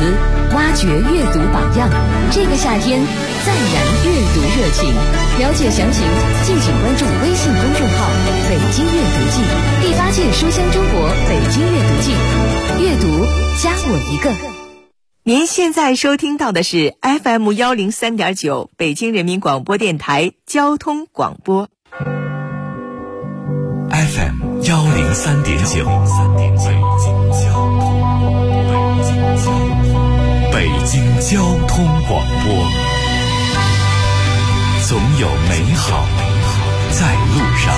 子，挖掘阅读榜样。这个夏天，再燃阅读热情。了解详情，敬请关注微信公众号“北京阅读季”第8届书香中国北京阅读季，阅读加我一个。 您现在收听到的是 FM103.9 北京人民广播电台交通广播。 FM103.9 北京交通广播，总有美好在路上。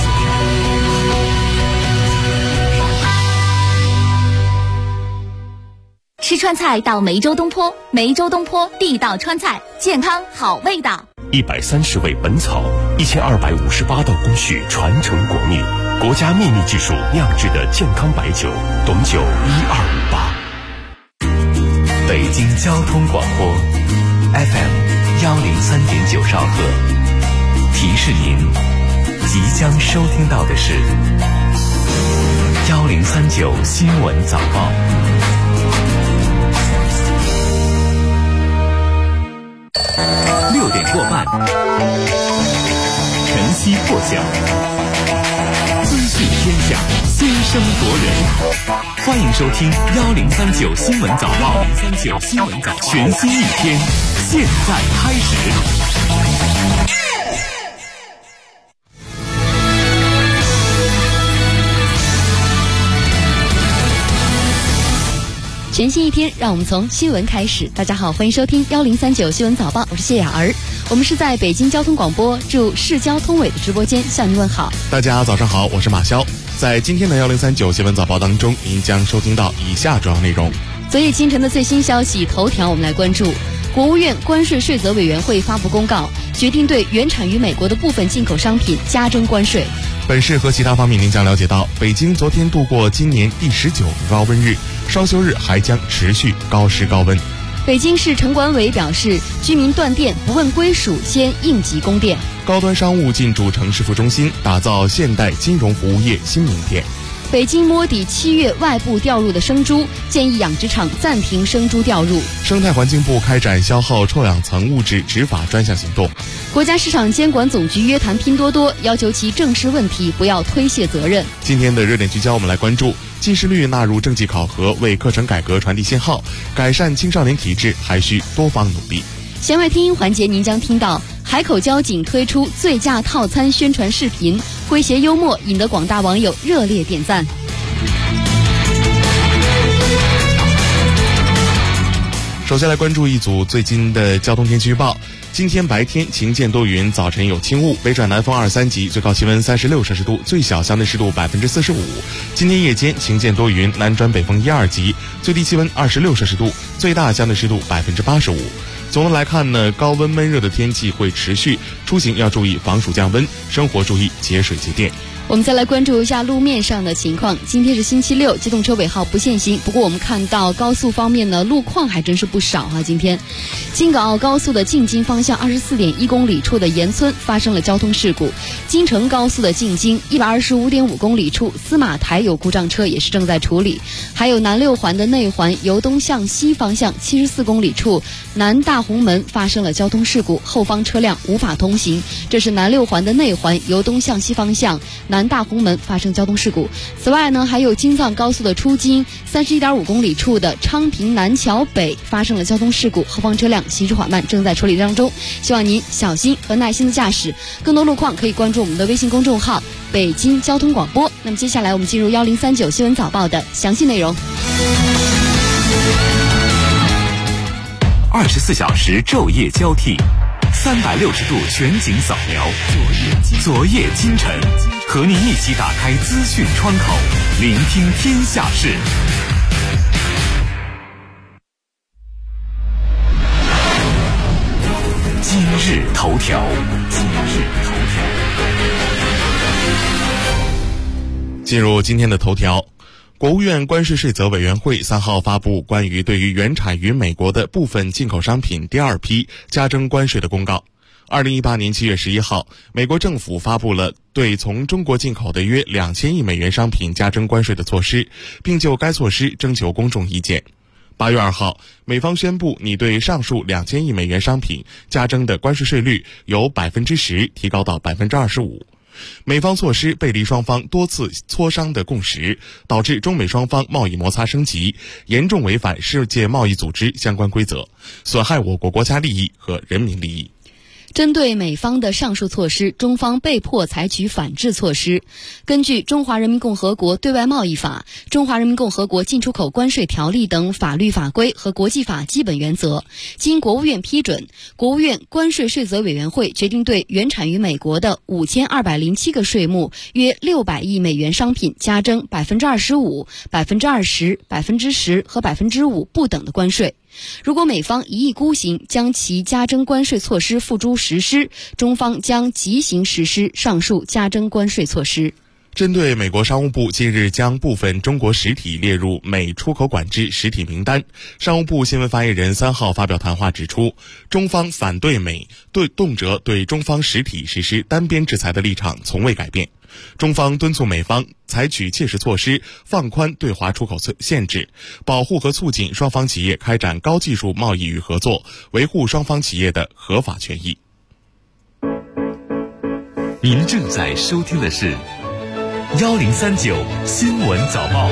吃川菜到梅州东坡，梅州东坡地道川菜，健康好味道。 130味本草，1258道工序传承国秘，国家秘密技术酿制的健康白酒，董酒1258。 北京交通广播 FM103.9 兆赫，提示您即将收听到的是1039新闻早报。6点过半，晨曦破晓，资讯天下，先声夺人。欢迎收听1039新闻早报，1039新闻早报，全新一天，现在开始。 全新一天，让我们从新闻开始。大家好，欢迎收听1039新闻早报，我是谢雅儿。我们是在北京交通广播驻市交通委的直播间向您问好。 大家早上好，我是马潇。在今天的1039新闻早报当中，您将收听到以下主要内容。 昨夜清晨的最新消息头条，我们来关注。国务院关税税则委员会发布公告，决定对原产于美国的部分进口商品加征关税。 本市和其他方面您将了解到，北京昨天度过今年第19个高温日，双休日还将持续高湿高温。 北京市城管委表示，居民断电不问归属，先应急供电。 高端商务进驻城市副中心，打造现代金融服务业新名片。 北京摸底7月外部调入的生猪，建议养殖场暂停生猪调入。 生态环境部开展消耗臭氧层物质执法专项行动。 国家市场监管总局约谈拼多多，要求其正视问题，不要推卸责任。 今天的热点聚焦，我们来关注近视率纳入政绩考核，为课程改革传递信号，改善青少年体质还需多方努力。 弦外听音环节，您将听到海口交警推出醉驾套餐宣传视频，诙谐幽默，引得广大网友热烈点赞。 首先来关注一组最近的交通天气预报。今天白天晴见多云，早晨有轻雾，北转南风2、3级，最高气温36摄氏度，最小相对湿度45%。今天夜间晴见多云，南转北风1、2级，最低气温26摄氏度，最大相对湿度85%。总的来看呢，高温闷热的天气会持续，出行要注意防暑降温，生活注意节水节电。 我们再来关注一下路面上的情况。今天是星期六，机动车尾号不限行。不过我们看到高速方面呢，路况还真是不少啊。今天京港澳高速的进京方向24.1公里处的沿村发生了交通事故，京承高速的进京125.5公里处司马台有故障车也是正在处理。还有南六环的内环由东向西方向74公里处南大红门发生了交通事故，后方车辆无法通行。这是南六环的内环由东向西方向南大红门发生交通事故。此外呢，还有京藏高速的出京31.5公里处的昌平南桥北发生了交通事故，后方车辆行驶缓慢，正在处理当中。希望您小心和耐心的驾驶。更多路况可以关注我们的微信公众号北京交通广播。那么接下来我们进入1039新闻早报的详细内容。 24小时昼夜交替，360度全景扫描，昨夜今晨，和您一起打开资讯窗口，聆听天下事。今日头条。 进入今天的头条。国务院关税税则委员会3号发布关于对于原产于美国的部分进口商品第2批加征关税的公告。2018年7月11号，美国政府发布了对从中国进口的约2000亿美元商品加征关税的措施，并就该措施征求公众意见。 8月2号，美方宣布拟对上述2000亿美元商品加征的关税税率由10%提高到25%。美方措施背离双方多次磋商的共识，导致中美双方贸易摩擦升级，严重违反世界贸易组织相关规则，损害我国国家利益和人民利益。 针对美方的上述措施，中方被迫采取反制措施。根据《中华人民共和国对外贸易法》、《中华人民共和国进出口关税条例》等法律法规和国际法基本原则，经国务院批准，国务院关税税则委员会决定对原产于美国的5207个税目约600亿美元商品加征25%、20%、10%和5%不等的关税。如果美方一意孤行，将其加征关税措施付诸实施，中方将即行实施上述加征关税措施。 针对美国商务部近日将部分中国实体列入美出口管制实体名单，商务部新闻发言人3号发表谈话指出，中方反对美动辄对中方实体实施单边制裁的立场从未改变。中方敦促美方采取切实措施，放宽对华出口限制，保护和促进双方企业开展高技术贸易与合作，维护双方企业的合法权益。 您正在收听的是1039新闻早报。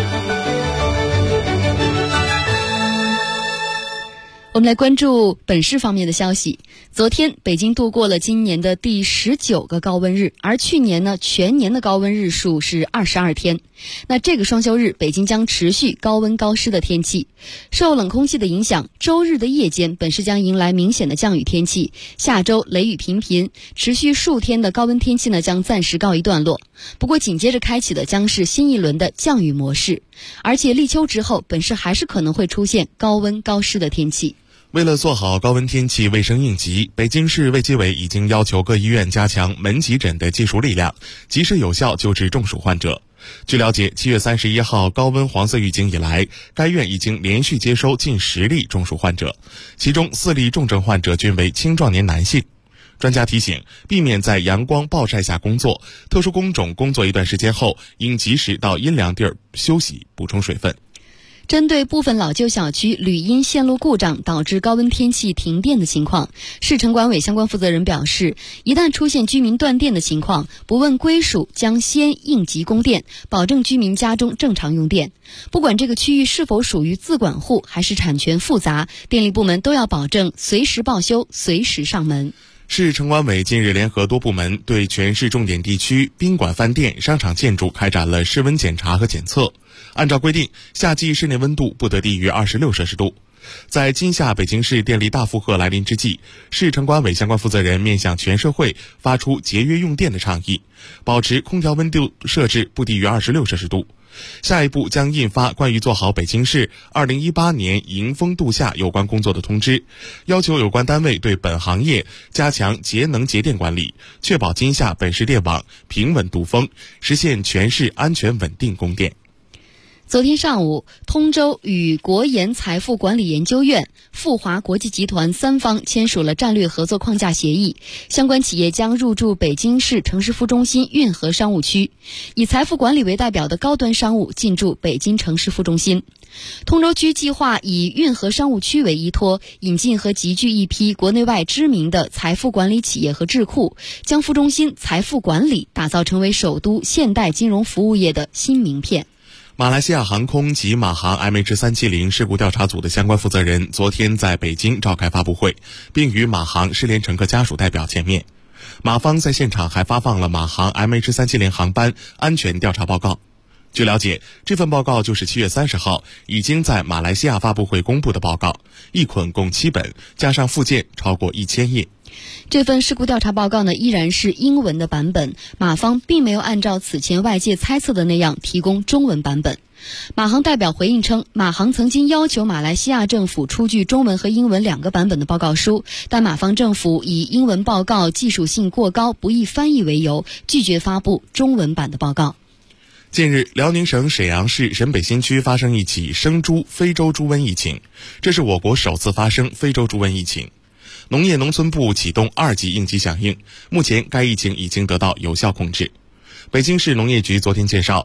我们来关注本市方面的消息。昨天，北京度过了今年的第19个高温日，而去年呢，全年的高温日数是22天。那这个双休日，北京将持续高温高湿的天气。受冷空气的影响，周日的夜间本市将迎来明显的降雨天气，下周雷雨频频，持续数天的高温天气呢将暂时告一段落。不过紧接着开启的将是新一轮的降雨模式，而且立秋之后，本市还是可能会出现高温高湿的天气。 为了做好高温天气卫生应急，北京市卫计委已经要求各医院加强门急诊的技术力量，及时有效救治中暑患者。据了解，7月31号高温黄色预警以来，该院已经连续接收近10例中暑患者，其中4例重症患者均为青壮年男性。专家提醒，避免在阳光暴晒下工作，特殊工种工作一段时间后，应及时到阴凉地儿休息，补充水分。 针对部分老旧小区铝因线路故障导致高温天气停电的情况，市城管委相关负责人表示，一旦出现居民断电的情况，不问归属将先应急供电，保证居民家中正常用电。不管这个区域是否属于自管户还是产权复杂，电力部门都要保证随时报修，随时上门。 市城管委近日联合多部门对全市重点地区宾馆、饭店、商场建筑开展了室温检查和检测。按照规定，夏季室内温度不得低于26摄氏度。在今夏北京市电力大负荷来临之际，市城管委相关负责人面向全社会发出节约用电的倡议，保持空调温度设置不低于26摄氏度。下一步将印发关于做好北京市2018年迎风度夏有关工作的通知，要求有关单位对本行业加强节能节电管理，确保今夏本市电网平稳度风，实现全市安全稳定供电。 昨天上午，通州与国研财富管理研究院、富华国际集团3方签署了战略合作框架协议，相关企业将入驻北京市城市副中心运河商务区，以财富管理为代表的高端商务进驻北京城市副中心。通州区计划以运河商务区为依托，引进和集聚一批国内外知名的财富管理企业和智库，将副中心财富管理打造成为首都现代金融服务业的新名片。 马来西亚航空及马航 MH370 事故调查组的相关负责人昨天在北京召开发布会，并与马航失联乘客家属代表见面。马方在现场还发放了马航 MH370 航班安全调查报告。据了解，这份报告就是7月30号已经在马来西亚发布会公布的报告，一捆共7本，加上附件超过1000页。 这份事故调查报告呢，依然是英文的版本，马方并没有按照此前外界猜测的那样提供中文版本。马航代表回应称，马航曾经要求马来西亚政府出具中文和英文2个版本的报告书，但马方政府以英文报告技术性过高，不易翻译为由，拒绝发布中文版的报告。 近日，辽宁省沈阳市沈北新区发生一起生猪非洲猪瘟疫情，这是我国首次发生非洲猪瘟疫情。农业农村部启动2级应急响应，目前该疫情已经得到有效控制。北京市农业局昨天介绍，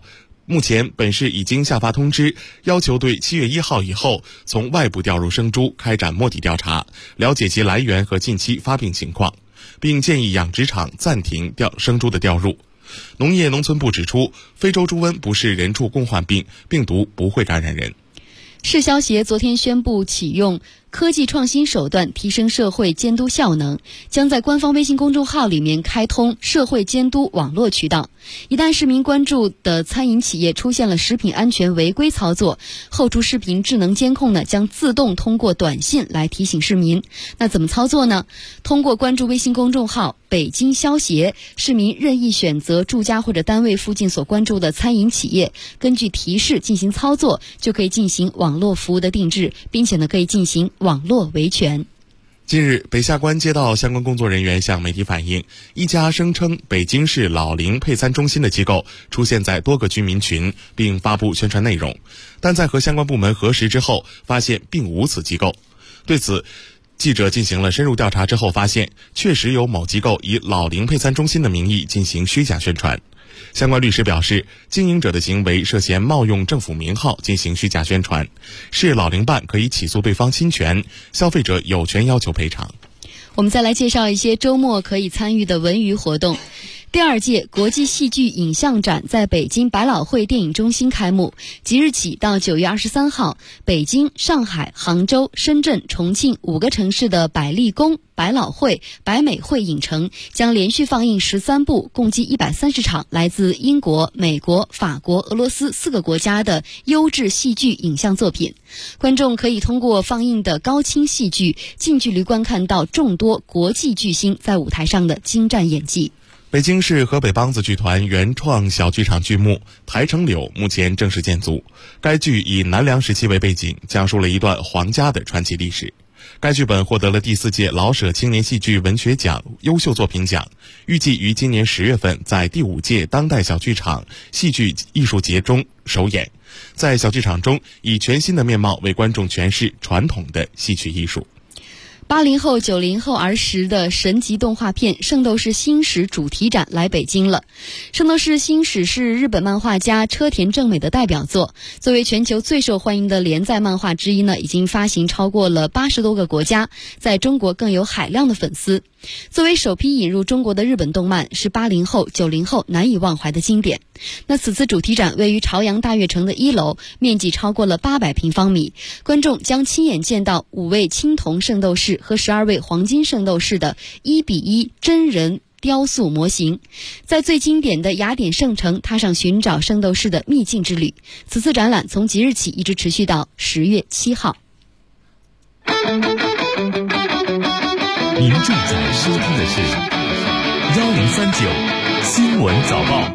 目前本市已经下发通知，要求对7月1号以后从外部调入生猪开展摸底调查，了解其来源和近期发病情况，并建议养殖场暂停生猪的调入。农业农村部指出，非洲猪瘟不是人畜共患病，病毒不会感染人。 市消协昨天宣布启用科技创新手段提升社会监督效能，将在官方微信公众号里面开通社会监督网络渠道。一旦市民关注的餐饮企业出现了食品安全违规操作，后厨视频智能监控呢将自动通过短信来提醒市民。那怎么操作呢？通过关注微信公众号北京消协，市民任意选择住家或者单位附近所关注的餐饮企业，根据提示进行操作，就可以进行网络服务的定制，并且呢可以进行网络维权。 近日，北下关接到相关工作人员向媒体反映，一家声称北京市老龄配餐中心的机构出现在多个居民群，并发布宣传内容，但在和相关部门核实之后，发现并无此机构。对此，记者进行了深入调查之后发现，确实有某机构以老龄配餐中心的名义进行虚假宣传。相关律师表示，经营者的行为涉嫌冒用政府名号进行虚假宣传，市老龄办可以起诉对方侵权，消费者有权要求赔偿。 我们再来介绍一些周末可以参与的文娱活动。第2届国际戏剧影像展在北京百老汇电影中心开幕，即日起到9月23号，北京、上海、杭州、深圳、重庆5个城市的百丽宫、百老汇、百美汇影城将连续放映13部，共计130场来自英国、美国、法国、俄罗斯4个国家的优质戏剧影像作品。观众可以通过放映的高清戏剧，近距离观看到众多国际巨星在舞台上的精湛演技。 北京市河北梆子剧团原创小剧场剧目《台城柳》目前正式建组。该剧以南梁时期为背景，讲述了一段皇家的传奇历史。该剧本获得了第4届老舍青年戏剧文学奖优秀作品奖，预计于今年10月份在第5届当代小剧场戏剧艺术节中首演。在小剧场中，以全新的面貌为观众诠释传统的戏曲艺术。 80后、90后儿时的神级动画片《圣斗士星矢》主题展来北京了。《圣斗士星矢》是日本漫画家车田正美的代表作，作为全球最受欢迎的连载漫画之一呢，已经发行超过了80多个国家，在中国更有海量的粉丝。作为首批引入中国的日本动漫，是80后、90后难以忘怀的经典。那此次主题展位于朝阳大悦城的1楼，面积超过了800平方米，观众将亲眼见到5位青铜圣斗士和12位黄金圣斗士的1:1真人雕塑模型，在最经典的雅典圣城踏上寻找圣斗士的秘境之旅。此次展览从即日起一直持续到10月7号。 您正在收听的是1039新闻早报。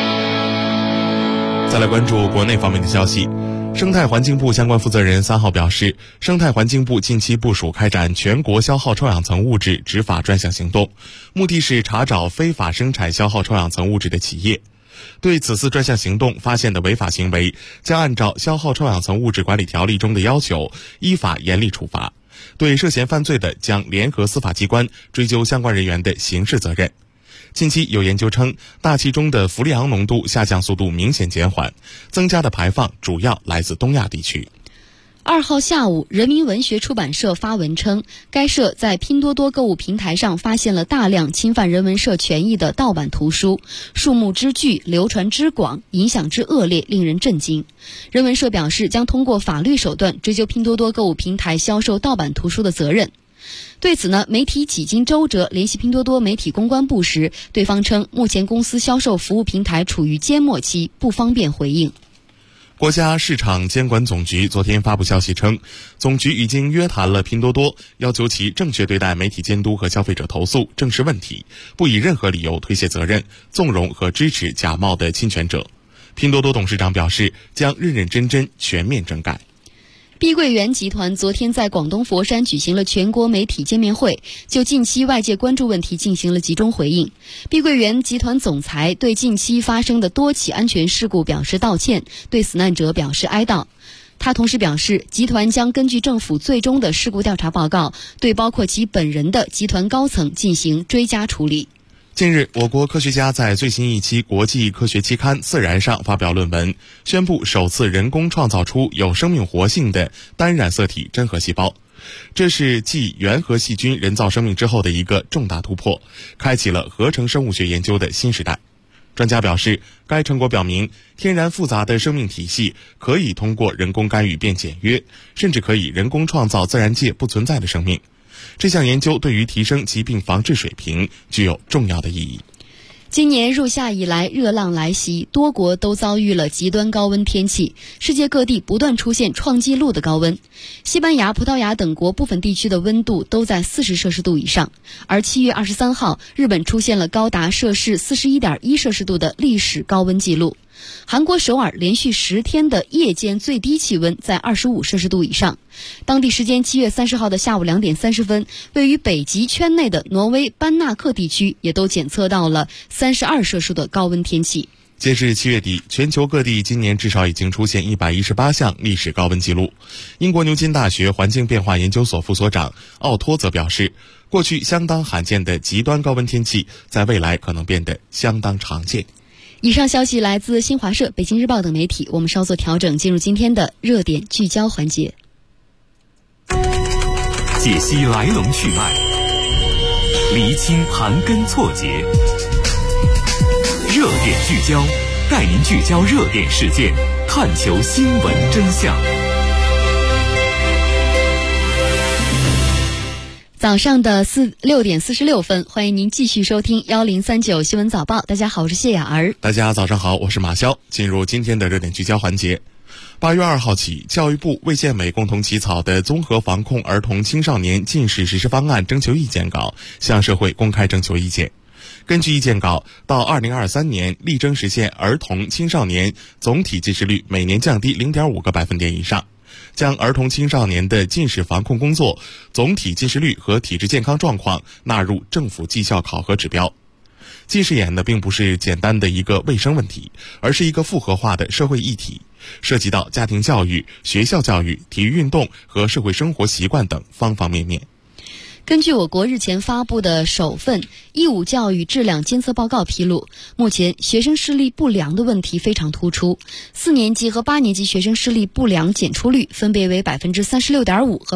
再来关注国内方面的消息。生态环境部相关负责人3号表示，生态环境部近期部署开展全国消耗臭氧层物质执法专项行动，目的是查找非法生产消耗臭氧层物质的企业。对此次专项行动发现的违法行为，将按照消耗臭氧层物质管理条例中的要求，依法严厉处罚。对涉嫌犯罪的，将联合司法机关追究相关人员的刑事责任。近期有研究称，大气中的氟利昂浓度下降速度明显减缓，增加的排放主要来自东亚地区。 2号下午，人民文学出版社发文称，该社在拼多多购物平台上发现了大量侵犯人文社权益的盗版图书，数目之巨，流传之广，影响之恶劣，令人震惊。人文社表示，将通过法律手段追究拼多多购物平台销售盗版图书的责任。对此呢，媒体几经周折联系拼多多媒体公关部时，对方称目前公司销售服务平台处于缄默期，不方便回应。 国家市场监管总局昨天发布消息称，总局已经约谈了拼多多，要求其正确对待媒体监督和消费者投诉，正视问题，不以任何理由推卸责任，纵容和支持假冒的侵权者。拼多多董事长表示，将认认真真全面整改。 碧桂园集团昨天在广东佛山举行了全国媒体见面会，就近期外界关注问题进行了集中回应。碧桂园集团总裁对近期发生的多起安全事故表示道歉，对死难者表示哀悼。他同时表示，集团将根据政府最终的事故调查报告，对包括其本人的集团高层进行追加处理。 近日，我国科学家在最新一期国际科学期刊《自然》上发表论文，宣布首次人工创造出有生命活性的单染色体真核细胞。这是继原核细菌人造生命之后的一个重大突破，开启了合成生物学研究的新时代。专家表示，该成果表明，天然复杂的生命体系可以通过人工干预变简约，甚至可以人工创造自然界不存在的生命。这项研究对于提升疾病防治水平具有重要的意义。 今年入夏以来，热浪来袭，多国都遭遇了极端高温天气，世界各地不断出现创纪录的高温。西班牙、葡萄牙等国部分地区的温度都在40摄氏度以上，而7月23号，日本出现了高达摄氏41.1摄氏度的历史高温记录。韩国首尔连续10天的夜间最低气温在25摄氏度以上。当地时间7月30号的下午2点30分，位于北极圈内的挪威班纳克地区也都检测到了32摄氏度的高温天气。 截至7月底，全球各地今年至少已经出现118项历史高温记录。英国牛津大学环境变化研究所副所长奥托则表示，过去相当罕见的极端高温天气，在未来可能变得相当常见。 以上消息来自新华社、北京日报等媒体。我们稍作调整，进入今天的热点聚焦环节， 解析来龙去脉，厘清盘根错节。热点聚焦，带您聚焦热点事件，探求新闻真相。 早上的6点46分，欢迎您继续收听1039新闻早报。大家好，我是谢雅儿。 大家早上好，我是马潇。进入今天的热点聚焦环节。8月2号起，教育部、卫健委共同起草的综合防控儿童青少年近视实施方案征求意见稿向社会公开征求意见。根据意见稿，到2023年力争实现儿童青少年总体近视率每年降低0.5个百分点以上，将儿童青少年的近视防控工作、总体近视率和体质健康状况纳入政府绩效考核指标。近视眼呢，并不是简单的一个卫生问题，而是一个复合化的社会议题，涉及到家庭教育、学校教育、体育运动和社会生活习惯等方方面面。 根据我国日前发布的首份义务教育质量监测报告披露，目前学生视力不良的问题非常突出，4年级和8年级学生视力不良检出率分别为 36.5% 和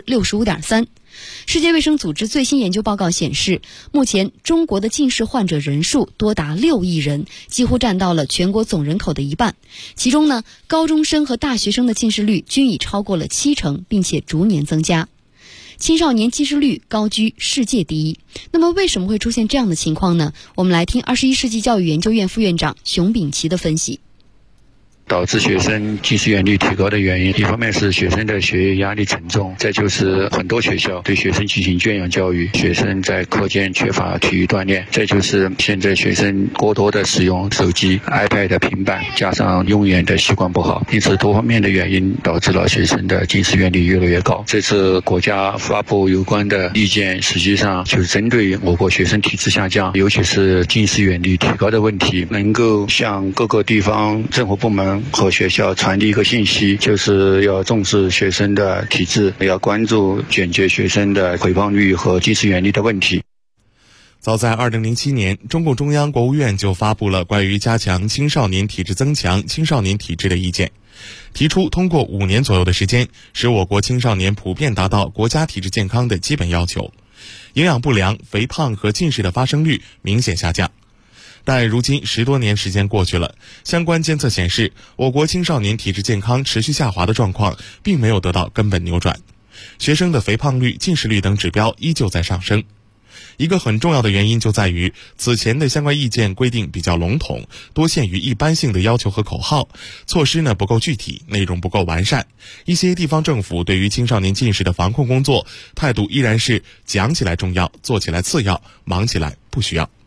65.3%。世界卫生组织最新研究报告显示，目前中国的近视患者人数多达6亿人，几乎占到了全国总人口的一半。其中呢，高中生和大学生的近视率均已超过了70%，并且逐年增加。青少年近视率高居世界第一。那么为什么会出现这样的情况呢？我们来听21世纪教育研究院副院长熊秉琦的分析。 导致学生近视眼率提高的原因，一方面是学生的学业压力沉重，再就是很多学校对学生进行圈养教育，学生在课间缺乏体育锻炼，再就是现在学生过多的使用手机、iPad、平板，加上用眼的习惯不好，因此多方面的原因导致了学生的近视眼率越来越高。这次国家发布有关的意见，实际上就是针对我国学生体质下降，尤其是近视眼率提高的问题，能够向各个地方政府部门和学校传递一个信息，就是要重视学生的体质，要关注解决学生的肥胖率和近视眼率的问题。 早在2007年，中共中央、国务院就发布了关于加强青少年体质增强青少年体质的意见，提出通过5年左右的时间，使我国青少年普遍达到国家体质健康的基本要求，营养不良、肥胖和近视的发生率明显下降。但如今10多年时间过去了，相关监测显示，我国青少年体质健康持续下滑的状况并没有得到根本扭转，学生的肥胖率、近视率等指标依旧在上升。一个很重要的原因就在于此前的相关意见规定比较笼统，多限于一般性的要求和口号，措施呢不够具体，内容不够完善。一些地方政府对于青少年近视的防控工作态度依然是讲起来重要，做起来次要，忙起来不需要。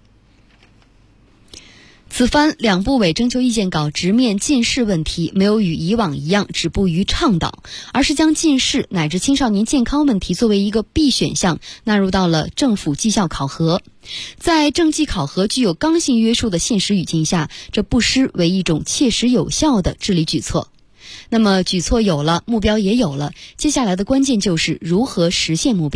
此番两部委征求意见稿直面近视问题，没有与以往一样止步于倡导，而是将近视乃至青少年健康问题作为一个必选项纳入到了政府绩效考核。在政绩考核具有刚性约束的现实语境下，这不失为一种切实有效的治理举措。那么举措有了，目标也有了，接下来的关键就是如何实现目标。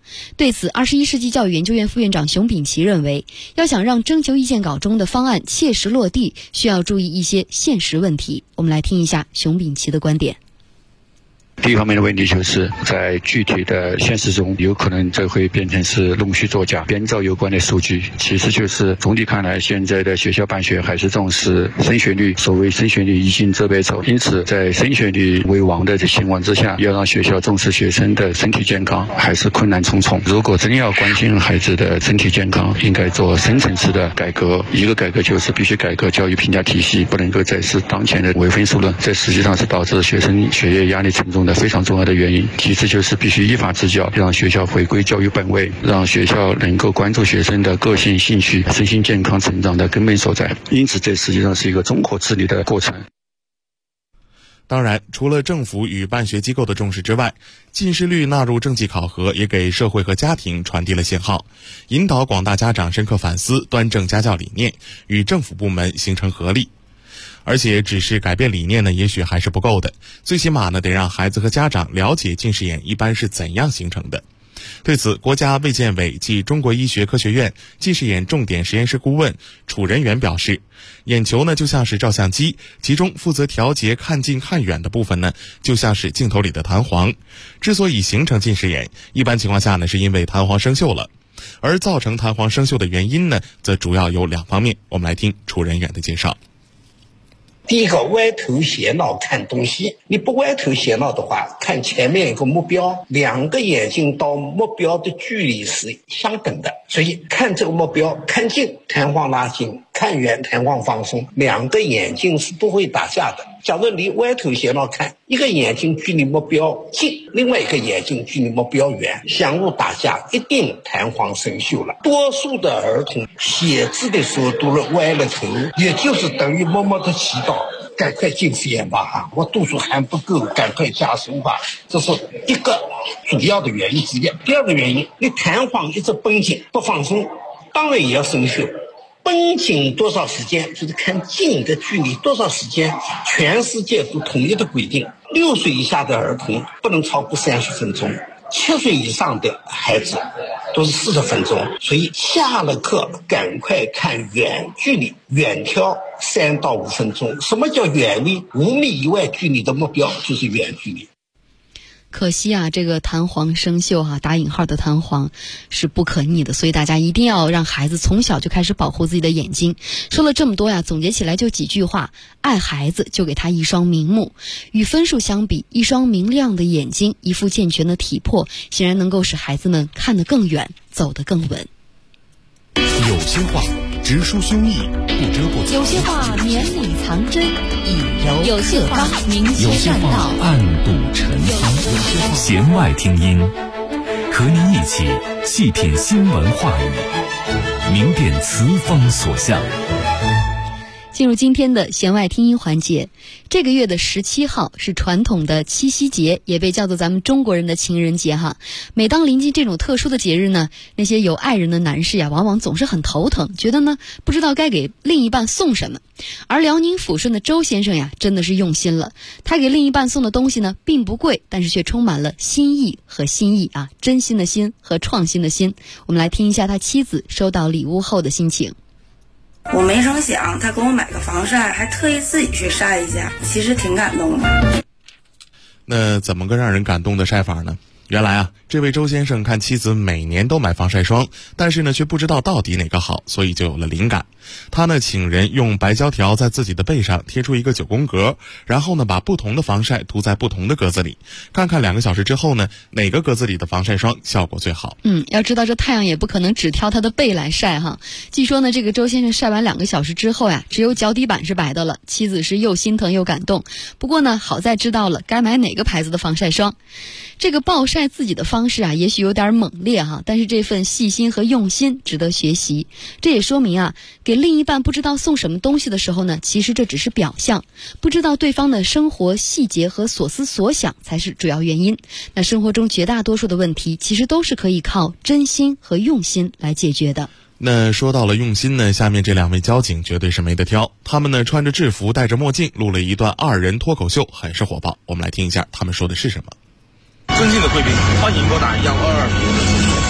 对此，21世纪教育研究院副院长熊丙奇认为，要想让征求意见稿中的方案切实落地，需要注意一些现实问题。我们来听一下熊丙奇的观点。 第一方面的问题就是在具体的现实中，有可能这会变成是弄虚作假，编造有关的数据。其次就是总体看来，现在的学校办学还是重视升学率，所谓升学率一进则百走，因此在升学率为王的情况之下，要让学校重视学生的身体健康，还是困难重重。如果真要关心孩子的身体健康，应该做深层次的改革。一个改革就是必须改革教育评价体系，不能够再是当前的唯分数论，这实际上是导致学生学业压力沉重的非常重要的原因。其次就是必须依法治教，让学校回归教育本位，让学校能够关注学生的个性、兴趣、身心健康成长的根本所在。因此这实际上是一个综合治理的过程。 当然，除了政府与办学机构的重视之外，近视率纳入政绩考核也给社会和家庭传递了信号，引导广大家长深刻反思，端正家教理念，与政府部门形成合力。而且只是改变理念呢，也许还是不够的，最起码呢，得让孩子和家长了解近视眼一般是怎样形成的。对此，国家卫健委暨中国医学科学院近视眼重点实验室顾问楚仁元表示，眼球呢就像是照相机，其中负责调节看近看远的部分呢，就像是镜头里的弹簧。之所以形成近视眼，一般情况下呢，是因为弹簧生锈了。而造成弹簧生锈的原因呢，则主要有2方面。我们来听楚仁元的介绍。 第一个，歪头斜脑看东西，你不歪头斜脑的话，看前面有个目标，2个眼睛到目标的距离是相等的，所以看这个目标，看近弹簧拉近，看远弹簧放松，2个眼睛是不会打架的。假如你歪头斜脑看，一个眼睛距离目标近，另外一个眼睛距离目标远，相互打架，一定弹簧生锈了。多数的儿童写字的时候都是歪了头，也就是等于默默的祈祷，赶快近视眼吧，我度数还不够，赶快加深吧，这是一个主要的原因之一。第二个原因，你弹簧一直绷紧不放松，当然也要生锈。绷紧多少时间，就是看近的距离多少时间，全世界都统一的规定，6岁以下的儿童不能超过30分钟，7岁以上的孩子都是40分钟。所以下了课赶快看远距离，远眺3到5分钟。什么叫远离？5米以外距离的目标就是远距离。 可惜啊，这个弹簧生锈打引号的弹簧是不可逆的，所以大家一定要让孩子从小就开始保护自己的眼睛。说了这么多总结起来就几句话：爱孩子就给他一双明目。与分数相比，一双明亮的眼睛，一副健全的体魄，显然能够使孩子们看得更远，走得更稳。 有些话直抒胸臆，不遮不藏； 有些话绵里藏针，以柔有些话明有些话确善道， 暗度陈仓。弦外听音，和您一起细品新闻话语，明辨词风所向。 进入今天的弦外听音环节，这个月的17号是传统的七夕节，也被叫做咱们中国人的情人节每当临近这种特殊的节日呢，那些有爱人的男士往往总是很头疼，觉得呢不知道该给另一半送什么。而辽宁抚顺的周先生真的是用心了，他给另一半送的东西呢并不贵，但是却充满了心意和心意真心的心和创新的心。我们来听一下他妻子收到礼物后的心情。 我没成想他给我买个防晒，还特意自己去晒一下，其实挺感动的。 那怎么个让人感动的晒法呢？原来这位周先生看妻子每年都买防晒霜，但是呢却不知道到底哪个好，所以就有了灵感。他呢请人用白胶条在自己的背上贴出一个9宫格，然后呢把不同的防晒涂在不同的格子里，看看2个小时之后呢哪个格子里的防晒霜效果最好。 要知道这太阳也不可能只挑他的背来晒据说呢这个周先生晒完2个小时之后只有脚底板是白的了，妻子是又心疼又感动。不过呢好在知道了该买哪个牌子的防晒霜。这个暴晒自己的方式也许有点猛烈但是这份细心和用心值得学习。这也说明给另一半不知道送什么东西的时候呢，其实这只是表象，不知道对方的生活细节和所思所想才是主要原因。那生活中绝大多数的问题其实都是可以靠真心和用心来解决的。 那说到了用心呢，下面这2位交警绝对是没得挑。他们呢穿着制服戴着墨镜录了一段2人脱口秀，很是火爆。我们来听一下他们说的是什么。 尊敬的贵宾，欢迎拨打122。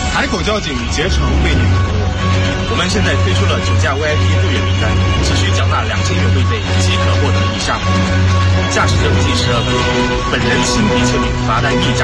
海口交警竭诚为您服务。我们现在推出了酒驾 VIP 入园名单，只需缴纳2000元未费即可获得以下服务：驾驶者记12分，本人亲笔签名罚单1张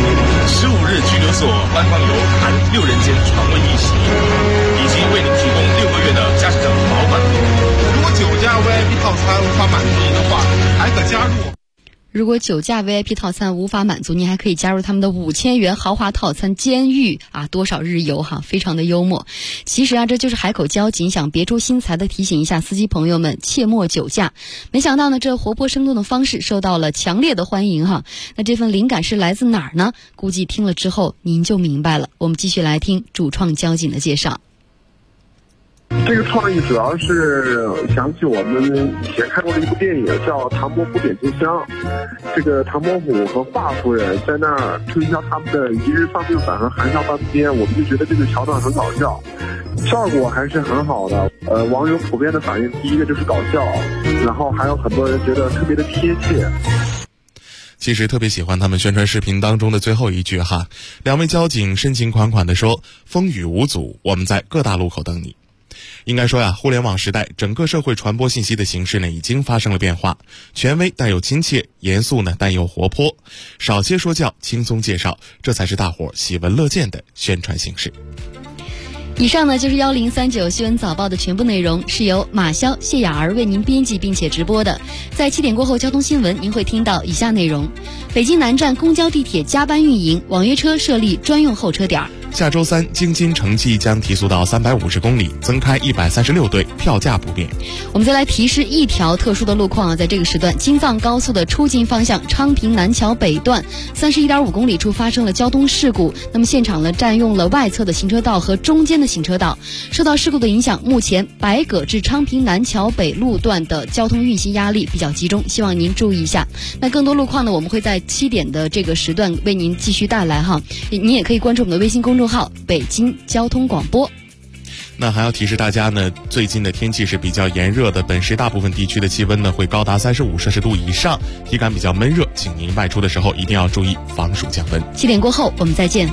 ，15日拘留所观光游含6人间床位1席，以及为您提供6个月的驾驶证保管费。如果酒驾 VIP 套餐无法满足您的话，还可加入。 如果酒驾 VIP 套餐无法满足，您还可以加入他们的5000元豪华套餐监狱多少日游非常的幽默。其实这就是海口交警想别出心裁的提醒一下司机朋友们切莫酒驾。没想到呢，这活泼生动的方式受到了强烈的欢迎那这份灵感是来自哪儿呢？估计听了之后您就明白了。我们继续来听主创交警的介绍。 这个创意主要是想起我们以前看过的一部电影，叫《唐伯虎点秋香》。这个唐伯虎和华夫人在那儿推销他们的一日方便饭和含笑半边，我们就觉得这个桥段很搞笑，效果还是很好的。网友普遍的反应，第一个就是搞笑，然后还有很多人觉得特别的贴切。 其实特别喜欢他们宣传视频当中的最后一句两位交警深情款款地说：“风雨无阻，我们在各大路口等你。”应该说互联网时代整个社会传播信息的形式已经发生了变化，权威但又亲切，严肃但又活泼，少些说教，轻松介绍，这才是大伙喜闻乐见的宣传形式。 以上呢就是1039新闻早报的全部内容，是由马潇、谢雅儿为您编辑并且直播的。在7点过后交通新闻您会听到以下内容：北京南站公交地铁加班运营，网约车设立专用候车点。 下周3京津城际将提速到350公里，增开136对，票价不变。 我们再来提示一条特殊的路况在这个时段，京藏高速的出京方向昌平南桥北段31.5公里处发生了交通事故，那么现场呢占用了外侧的行车道和中间的行车道。受到事故的影响，目前白葛至昌平南桥北路段的交通运行压力比较集中，希望您注意一下。那更多路况呢，我们会在7点的这个时段为您继续带来您也可以关注我们的微信公众号北京交通广播。 那还要提示大家呢，最近的天气是比较炎热的，本市大部分地区的气温呢会高达35摄氏度以上，体感比较闷热，请您外出的时候一定要注意防暑降温。 7点过后我们再见。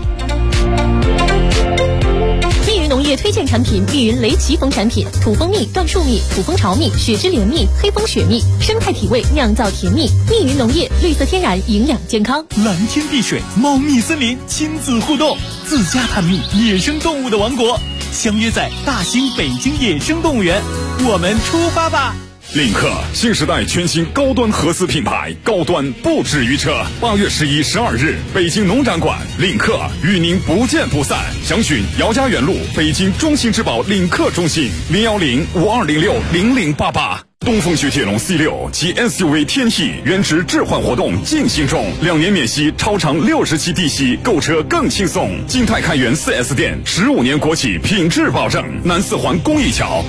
密云农业推荐产品：密云雷奇蜂产品，土蜂蜜、椴树蜜、土蜂巢蜜、雪之莲蜜、黑蜂雪蜜，生态体味，酿造甜蜜。密云农业，绿色天然，营养健康。 蓝天碧水，茂密森林，亲子互动，自家探秘，野生动物的王国，相约在大兴北京野生动物园，我们出发吧！ 领克新时代全新高端合资品牌，高端不止于车。8月11、12日，北京农展馆，领克与您不见不散。详询姚家园路北京中信之宝领克中心010-5206-0088。东风雪铁龙 C6 及 SUV 天翼原值置换活动进行中，2年免息，超长60期低息，购车更轻松。金泰开元 4S 店，15年国企品质保证。南4环公益桥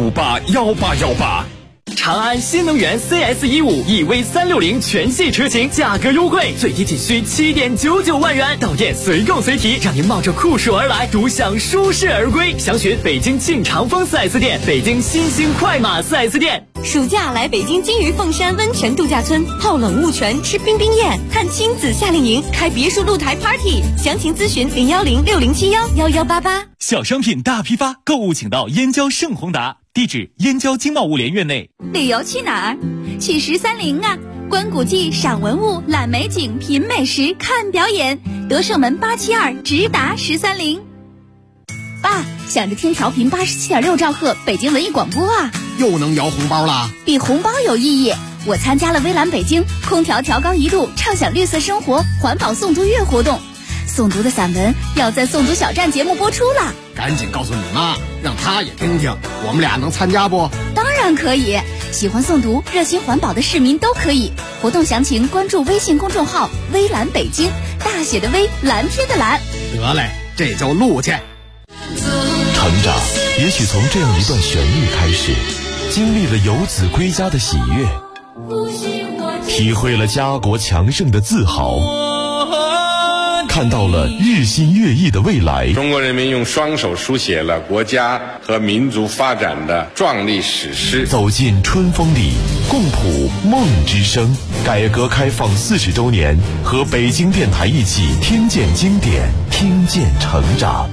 67581818。 长安新能源 CS15 EV 360全系车型价格优惠，最低仅需7.99万元，到店随购随提，让您冒着酷暑而来，独享舒适而归。详询北京庆长丰 4S 店、北京新兴快马 4S 店。 暑假来北京金鱼凤山温泉度假村，泡冷雾泉，吃冰冰宴，看亲子夏令营，开别墅露台 party。详情咨询010-6071-1188。 小商品大批发，购物请到燕郊盛宏达，地址燕郊经贸物联院内。 旅游去哪儿？去130啊！观古迹、赏文物、览美景、品美食、看表演。德胜门872直达130。爸，想着听调频87.6兆赫北京文艺广播啊！ 又能摇红包了？ 比红包有意义。我参加了微蓝北京空调调缸1度畅享绿色生活环保诵读月活动，诵读的散文要在诵读小站节目播出了。 赶紧告诉你妈，让她也听听，我们俩能参加不？ 当然可以，喜欢诵读、热心环保的市民都可以。活动详情关注微信公众号微蓝北京，大写的微，蓝天的蓝。 得嘞，这就录去。 成长也许从这样一段旋律开始，经历了游子归家的喜悦，体会了家国强盛的自豪，看到了日新月异的未来。 中国人民用双手书写了国家和民族发展的壮丽史诗。 走进春风里，共谱梦之声。改革开放40周年，和北京电台一起听见经典， 听见成长。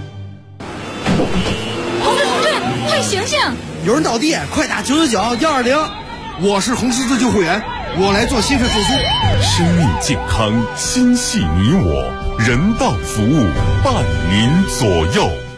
同志，快醒醒！ 有人倒地，快打999-120。我是红十字救护员，我来做心肺复苏。 生命健康，心系你我，人道服务，伴您左右。